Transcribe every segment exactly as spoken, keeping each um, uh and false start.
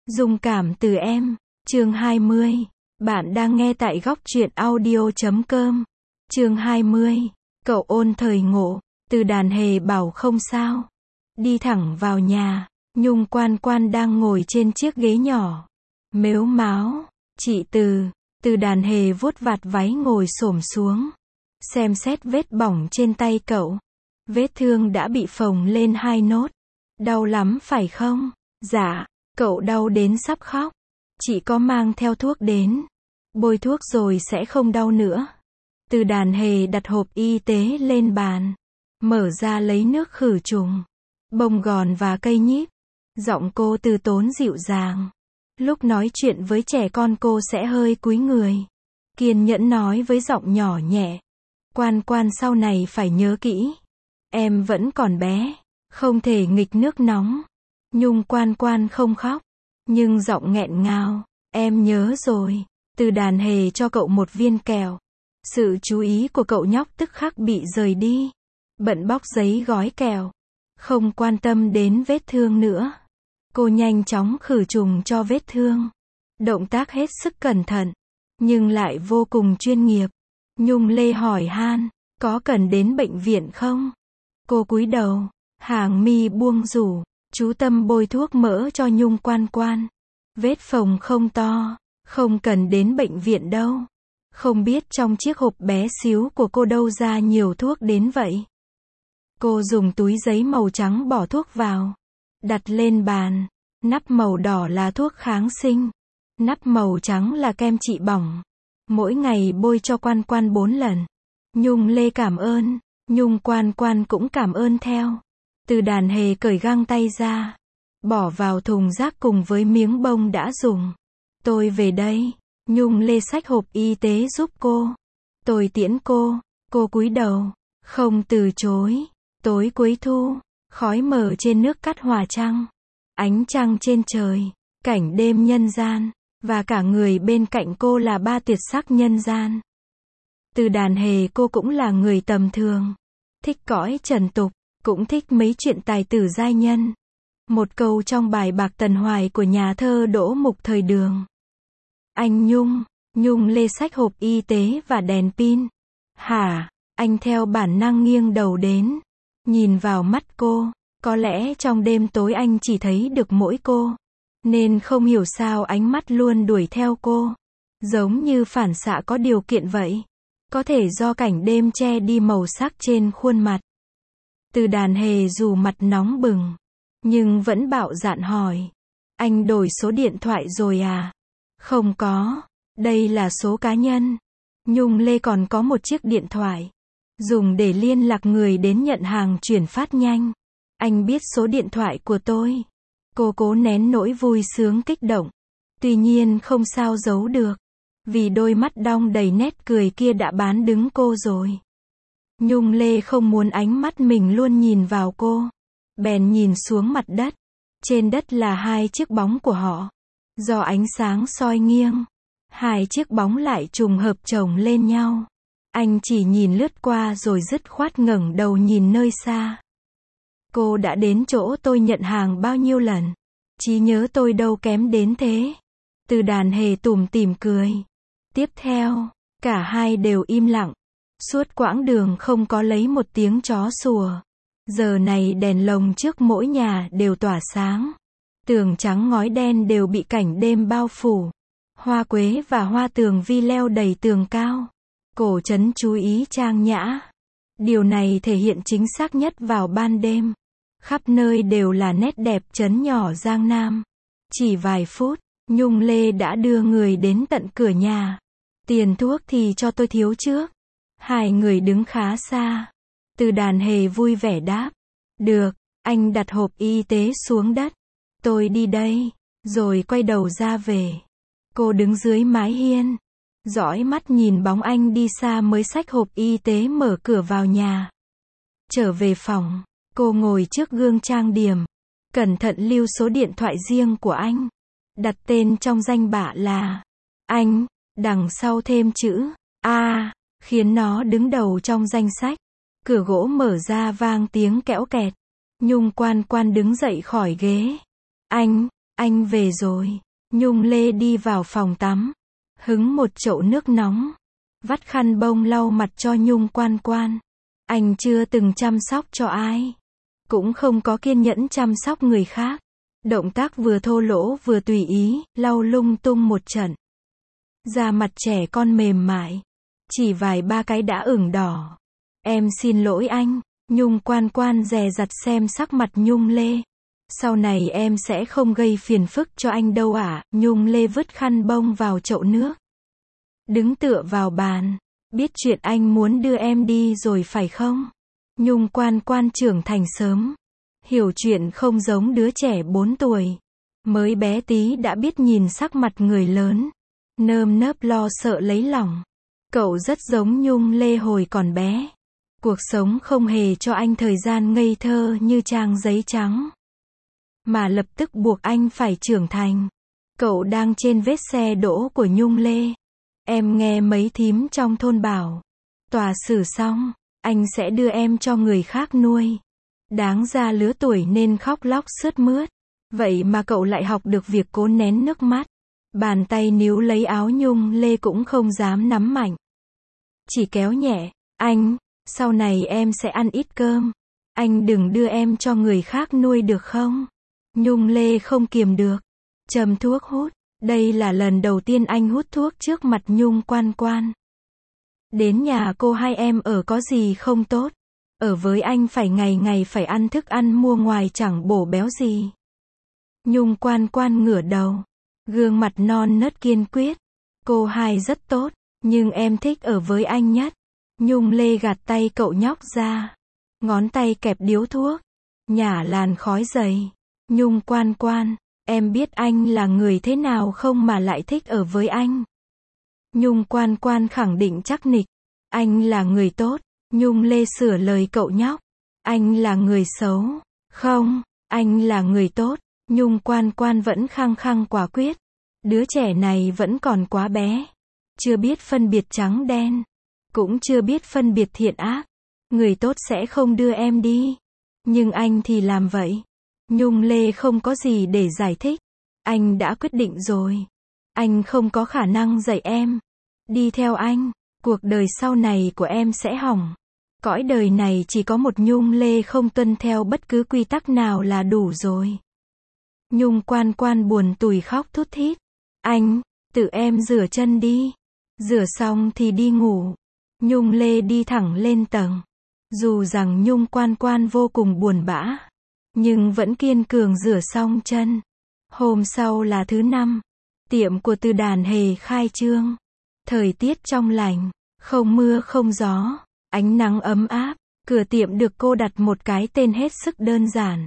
Dung cảm từ em. Chương hai mươi. Bạn đang nghe tại góc truyện audio chấm com. Chương hai mươi. Cậu ôn thời ngộ. Từ Đàn Hề bảo không sao. Đi thẳng vào nhà. Nhung Quan Quan đang ngồi trên chiếc ghế nhỏ. Mếu máo. Chị Từ. Từ Đàn Hề vuốt vạt váy ngồi xổm xuống. Xem xét vết bỏng trên tay cậu. Vết thương đã bị phồng lên hai nốt. Đau lắm phải không? Dạ. Cậu đau đến sắp khóc. Chị có mang theo thuốc đến. Bôi thuốc rồi sẽ không đau nữa. Từ Đàn Hề đặt hộp y tế lên bàn. Mở ra lấy nước khử trùng, bông gòn và cây nhíp. Giọng cô từ tốn dịu dàng. Lúc nói chuyện với trẻ con cô sẽ hơi cúi người. Kiên nhẫn nói với giọng nhỏ nhẹ. Quan Quan sau này phải nhớ kỹ. Em vẫn còn bé. Không thể nghịch nước nóng. Nhung Quan Quan không khóc. Nhưng giọng nghẹn ngào. Em nhớ rồi. Từ Đàn Hề cho cậu một viên kẹo. Sự chú ý của cậu nhóc tức khắc bị rời đi. Bận bóc giấy gói kẹo. Không quan tâm đến vết thương nữa. Cô nhanh chóng khử trùng cho vết thương. Động tác hết sức cẩn thận. Nhưng lại vô cùng chuyên nghiệp. Nhung Lê hỏi han. Có cần đến bệnh viện không? Cô cúi đầu. Hàng mi buông rủ. Chú tâm bôi thuốc mỡ cho Nhung Quan Quan. Vết phồng không to. Không cần đến bệnh viện đâu. Không biết trong chiếc hộp bé xíu của cô đâu ra nhiều thuốc đến vậy. Cô dùng túi giấy màu trắng bỏ thuốc vào. Đặt lên bàn. Nắp màu đỏ là thuốc kháng sinh. Nắp màu trắng là kem trị bỏng. Mỗi ngày bôi cho Quan Quan bốn lần. Nhung Lê cảm ơn. Nhung Quan Quan cũng cảm ơn theo. Từ Đàn Hề cởi găng tay ra. Bỏ vào thùng rác cùng với miếng bông đã dùng. Tôi về đây. Nhung Lê xách hộp y tế giúp cô. Tôi tiễn cô. Cô cúi đầu. Không từ chối. Tối cuối thu. Khói mờ trên nước cắt hòa trăng. Ánh trăng trên trời. Cảnh đêm nhân gian. Và cả người bên cạnh cô là ba tuyệt sắc nhân gian. Từ Đàn Hề cô cũng là người tầm thường. Thích cõi trần tục. Cũng thích mấy chuyện tài tử giai nhân. Một câu trong bài Bạc Tần Hoài của nhà thơ Đỗ Mục thời Đường. Anh Nhung. Nhung Lê xách hộp y tế và đèn pin. Hả? Anh theo bản năng nghiêng đầu đến. Nhìn vào mắt cô. Có lẽ trong đêm tối anh chỉ thấy được mỗi cô. Nên không hiểu sao ánh mắt luôn đuổi theo cô. Giống như phản xạ có điều kiện vậy. Có thể do cảnh đêm che đi màu sắc trên khuôn mặt. Từ Đàn Hề dù mặt nóng bừng. Nhưng vẫn bạo dạn hỏi. Anh đổi số điện thoại rồi à? Không có. Đây là số cá nhân. Nhung Lê còn có một chiếc điện thoại. Dùng để liên lạc người đến nhận hàng chuyển phát nhanh. Anh biết số điện thoại của tôi. Cô cố nén nỗi vui sướng kích động. Tuy nhiên không sao giấu được. Vì đôi mắt đong đầy nét cười kia đã bán đứng cô rồi. Nhung Lê không muốn ánh mắt mình luôn nhìn vào cô. Bèn nhìn xuống mặt đất. Trên đất là hai chiếc bóng của họ. Do ánh sáng soi nghiêng. Hai chiếc bóng lại trùng hợp chồng lên nhau. Anh chỉ nhìn lướt qua rồi dứt khoát ngẩng đầu nhìn nơi xa. Cô đã đến chỗ tôi nhận hàng bao nhiêu lần? Trí nhớ tôi đâu kém đến thế. Từ Đàn Hề tủm tỉm cười. Tiếp theo, cả hai đều im lặng. Suốt quãng đường không có lấy một tiếng chó sủa. Giờ này đèn lồng trước mỗi nhà đều tỏa sáng. Tường trắng ngói đen đều bị cảnh đêm bao phủ. Hoa quế và hoa tường vi leo đầy tường cao. Cổ trấn chú ý trang nhã. Điều này thể hiện chính xác nhất vào ban đêm. Khắp nơi đều là nét đẹp trấn nhỏ Giang Nam. Chỉ vài phút, Nhung Lê đã đưa người đến tận cửa nhà. Tiền thuốc thì cho tôi thiếu trước. Hai người đứng khá xa. Từ Đàn Hề vui vẻ đáp. Được, anh đặt hộp y tế xuống đất. Tôi đi đây. Rồi quay đầu ra về. Cô đứng dưới mái hiên. Dõi mắt nhìn bóng anh đi xa mới xách hộp y tế mở cửa vào nhà. Trở về phòng. Cô ngồi trước gương trang điểm. Cẩn thận lưu số điện thoại riêng của anh. Đặt tên trong danh bạ là anh. Đằng sau thêm chữ A. Khiến nó đứng đầu trong danh sách. Cửa gỗ mở ra vang tiếng kẽo kẹt. Nhung Quan Quan đứng dậy khỏi ghế. Anh, Anh về rồi. Nhung Lê đi vào phòng tắm. Hứng một chậu nước nóng. Vắt khăn bông lau mặt cho Nhung Quan Quan. Anh chưa từng chăm sóc cho ai. Cũng không có kiên nhẫn chăm sóc người khác. Động tác vừa thô lỗ vừa tùy ý, lau lung tung một trận. Da mặt trẻ con mềm mại. Chỉ vài ba cái đã ửng đỏ. Em xin lỗi anh. Nhung Quan Quan dè dặt xem sắc mặt Nhung Lê. Sau này em sẽ không gây phiền phức cho anh đâu ạ. À? Nhung Lê vứt khăn bông vào chậu nước. Đứng tựa vào bàn. Biết chuyện anh muốn đưa em đi rồi phải không? Nhung Quan Quan trưởng thành sớm. Hiểu chuyện không giống đứa trẻ bốn tuổi. Mới bé tí đã biết nhìn sắc mặt người lớn. Nơm nớp lo sợ lấy lòng. Cậu rất giống Nhung Lê hồi còn bé. Cuộc sống không hề cho anh thời gian ngây thơ như trang giấy trắng. Mà lập tức buộc anh phải trưởng thành. Cậu đang trên vết xe đỗ của Nhung Lê. Em nghe mấy thím trong thôn bảo. Tòa xử xong, anh sẽ đưa em cho người khác nuôi. Đáng ra lứa tuổi nên khóc lóc sướt mướt. Vậy mà cậu lại học được việc cố nén nước mắt. Bàn tay níu lấy áo Nhung Lê cũng không dám nắm mạnh. Chỉ kéo nhẹ. Anh, sau này em sẽ ăn ít cơm. Anh đừng đưa em cho người khác nuôi được không? Nhung Lê không kiềm được. Châm thuốc hút. Đây là lần đầu tiên anh hút thuốc trước mặt Nhung Quan Quan. Đến nhà cô hai em ở có gì không tốt. Ở với anh phải ngày ngày phải ăn thức ăn mua ngoài chẳng bổ béo gì. Nhung Quan Quan ngửa đầu. Gương mặt non nớt kiên quyết. Cô hai rất tốt, nhưng em thích ở với anh nhất. Nhung Lê gạt tay cậu nhóc ra. Ngón tay kẹp điếu thuốc. Nhả làn khói dày. Nhung Quan Quan, em biết anh là người thế nào không mà lại thích ở với anh. Nhung Quan Quan khẳng định chắc nịch. Anh là người tốt. Nhung Lê sửa lời cậu nhóc. Anh là người xấu. Không, anh là người tốt. Nhung Quan Quan vẫn khăng khăng quả quyết. Đứa trẻ này vẫn còn quá bé. Chưa biết phân biệt trắng đen. Cũng chưa biết phân biệt thiện ác. Người tốt sẽ không đưa em đi. Nhưng anh thì làm vậy. Nhung Lê không có gì để giải thích. Anh đã quyết định rồi. Anh không có khả năng dạy em. Đi theo anh, cuộc đời sau này của em sẽ hỏng. Cõi đời này chỉ có một Nhung Lê không tuân theo bất cứ quy tắc nào là đủ rồi. Nhung Quan Quan buồn tủi khóc thút thít. Anh, tự em rửa chân đi. Rửa xong thì đi ngủ. Nhung Lê đi thẳng lên tầng. Dù rằng Nhung Quan Quan vô cùng buồn bã, nhưng vẫn kiên cường rửa xong chân. Hôm sau là thứ năm. Tiệm của Từ Đàn Hề khai trương. Thời tiết trong lành, không mưa không gió, ánh nắng ấm áp. Cửa tiệm được cô đặt một cái tên hết sức đơn giản.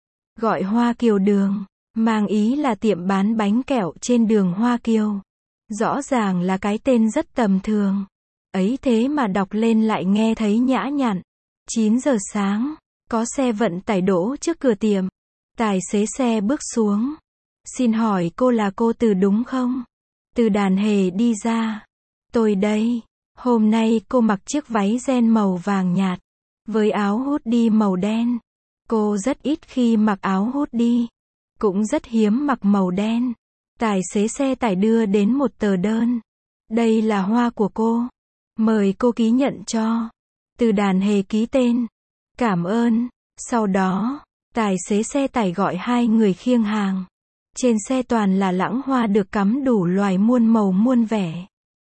Gọi Hoa Kiều Đường, mang ý là tiệm bán bánh kẹo trên đường Hoa Kiều. Rõ ràng là cái tên rất tầm thường. Ấy thế mà đọc lên lại nghe thấy nhã nhặn. chín giờ sáng, có xe vận tải đỗ trước cửa tiệm. Tài xế xe bước xuống. Xin hỏi cô là cô Từ đúng không? Từ Đàn Hề đi ra. Tôi đây. Hôm nay cô mặc chiếc váy ren màu vàng nhạt, với áo hoodie màu đen. Cô rất ít khi mặc áo hoodie. Cũng rất hiếm mặc màu đen. Tài xế xe tải đưa đến một tờ đơn. Đây là hoa của cô. Mời cô ký nhận cho. Từ Đàn Hề ký tên. Cảm ơn. Sau đó, tài xế xe tải gọi hai người khiêng hàng. Trên xe toàn là lẵng hoa được cắm đủ loài muôn màu muôn vẻ.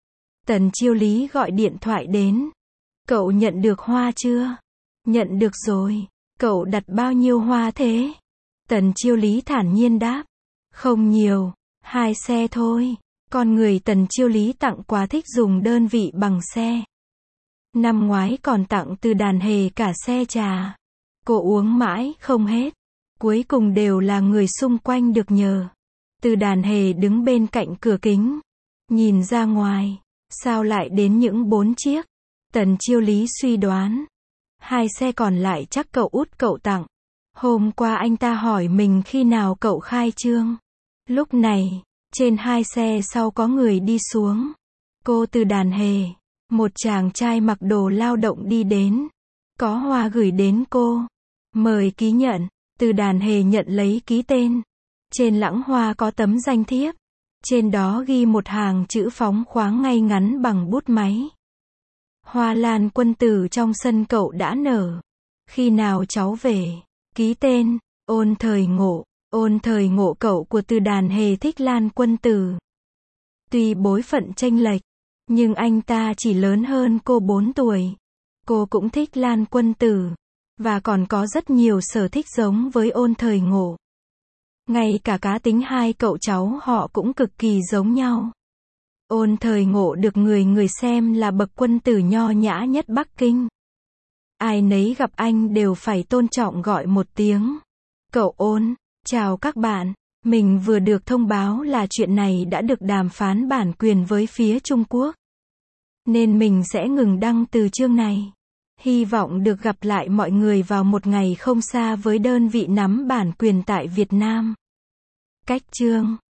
Tần Chiêu Lý gọi điện thoại đến. Cậu nhận được hoa chưa? Nhận được rồi. Cậu đặt bao nhiêu hoa thế? Tần Chiêu Lý thản nhiên đáp. Không nhiều. Hai xe thôi. Con người Tần Chiêu Lý tặng quà thích dùng đơn vị bằng xe. Năm ngoái còn tặng Từ Đàn Hề cả xe trà. Cô uống mãi không hết. Cuối cùng đều là người xung quanh được nhờ. Từ Đàn Hề đứng bên cạnh cửa kính. Nhìn ra ngoài. Sao lại đến những bốn chiếc? Tần Chiêu Lý suy đoán. Hai xe còn lại chắc cậu út cậu tặng. Hôm qua anh ta hỏi mình khi nào cậu khai trương. Lúc này, trên hai xe sau có người đi xuống. Cô Từ Đàn Hề. Một chàng trai mặc đồ lao động đi đến. Có hoa gửi đến cô. Mời ký nhận. Từ Đàn Hề nhận lấy ký tên. Trên lẵng hoa có tấm danh thiếp. Trên đó ghi một hàng chữ phóng khoáng ngay ngắn bằng bút máy. Hoa lan quân tử trong sân cậu đã nở. Khi nào cháu về? Ký tên, Ôn Thời Ngộ. Ôn Thời Ngộ cậu của Từ Đàn Hề thích Lan Quân Tử. Tuy bối phận chênh lệch, nhưng anh ta chỉ lớn hơn cô bốn tuổi. Cô cũng thích Lan Quân Tử, và còn có rất nhiều sở thích giống với Ôn Thời Ngộ. Ngay cả cá tính hai cậu cháu họ cũng cực kỳ giống nhau. Ôn Thời Ngộ được người người xem là bậc quân tử nho nhã nhất Bắc Kinh. Ai nấy gặp anh đều phải tôn trọng gọi một tiếng. Cậu Ôn, chào các bạn. Mình vừa được thông báo là chuyện này đã được đàm phán bản quyền với phía Trung Quốc. Nên mình sẽ ngừng đăng từ chương này. Hy vọng được gặp lại mọi người vào một ngày không xa với đơn vị nắm bản quyền tại Việt Nam. Cách chương